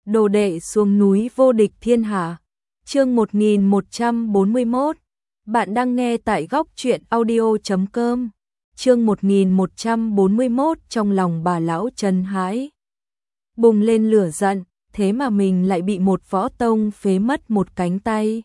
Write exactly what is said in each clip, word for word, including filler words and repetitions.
đồ đệ xuống núi vô địch thiên hạ. Chương một nghìn một trăm bốn mươi mốt. Bạn đang nghe tại góc truyện audio chấm com. Chương một nghìn một trăm bốn mươi mốt. Trong lòng bà lão Trần Hãi bùng lên lửa giận, thế mà mình lại bị một võ tông phế mất một cánh tay.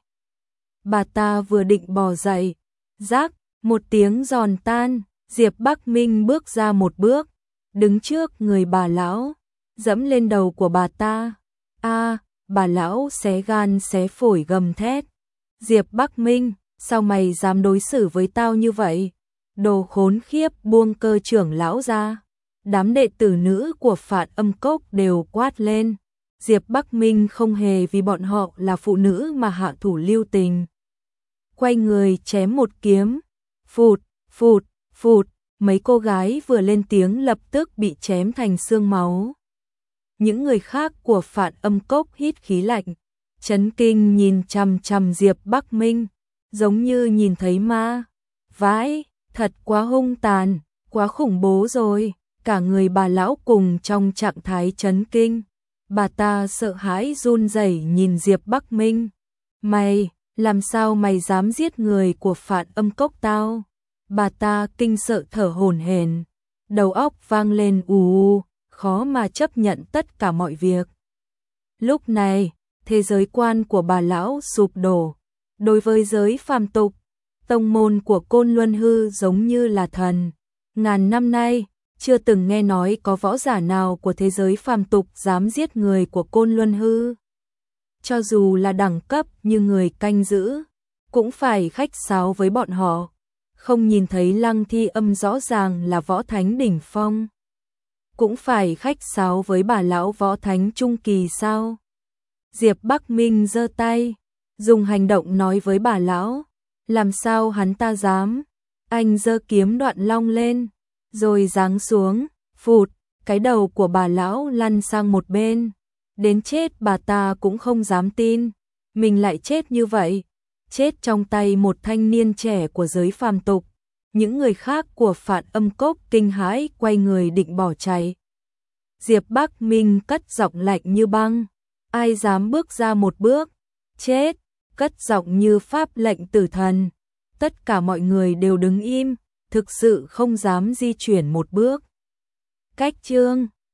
Bà ta vừa định bò dậy, rắc, một tiếng giòn tan, Diệp Bắc Minh bước ra một bước, đứng trước người bà lão, dẫm lên đầu của bà ta. A, bà lão xé gan xé phổi gầm thét. Diệp Bắc Minh, sao mày dám đối xử với tao như vậy? Đồ khốn khiếp, buông cơ trưởng lão ra. Đám đệ tử nữ của Phạn Âm Cốc đều quát lên. Diệp Bắc Minh không hề vì bọn họ là phụ nữ mà hạ thủ lưu tình. Quay người chém một kiếm. Phụt, phụt, phụt, mấy cô gái vừa lên tiếng lập tức bị chém thành xương máu. Những người khác của Phạn Âm Cốc hít khí lạnh, chấn kinh nhìn chằm chằm Diệp Bắc Minh, giống như nhìn thấy ma. Vãi, thật quá hung tàn, quá khủng bố rồi. Cả người bà lão cùng trong trạng thái chấn kinh. Bà ta sợ hãi run rẩy nhìn Diệp Bắc Minh. Mày, làm sao mày dám giết người của Phạn Âm Cốc tao? Bà ta kinh sợ thở hổn hển, đầu óc vang lên ù ù, khó mà chấp nhận tất cả mọi việc. Lúc này, thế giới quan của bà lão sụp đổ. Đối với giới phàm tục, tông môn của Côn Luân Hư giống như là thần. Ngàn năm nay, chưa từng nghe nói có võ giả nào của thế giới phàm tục dám giết người của Côn Luân Hư. Cho dù là đẳng cấp như người canh giữ, cũng phải khách sáo với bọn họ. Không nhìn thấy Lăng Thi Âm rõ ràng là võ thánh đỉnh phong, cũng phải khách sáo với bà lão võ thánh trung kỳ sao? Diệp Bắc Minh giơ tay, dùng hành động nói với bà lão, làm sao hắn ta dám? Anh giơ kiếm Đoạn Long lên, rồi giáng xuống, phụt, cái đầu của bà lão lăn sang một bên. Đến chết bà ta cũng không dám tin, mình lại chết như vậy, chết trong tay một thanh niên trẻ của giới phàm tục. Những người khác của Phạn Âm Cốc kinh hãi quay người định bỏ chạy. Diệp Bắc Minh cất giọng lạnh như băng, ai dám bước ra một bước, chết, cất giọng như pháp lệnh tử thần. Tất cả mọi người đều đứng im, thực sự không dám di chuyển một bước. Cách chương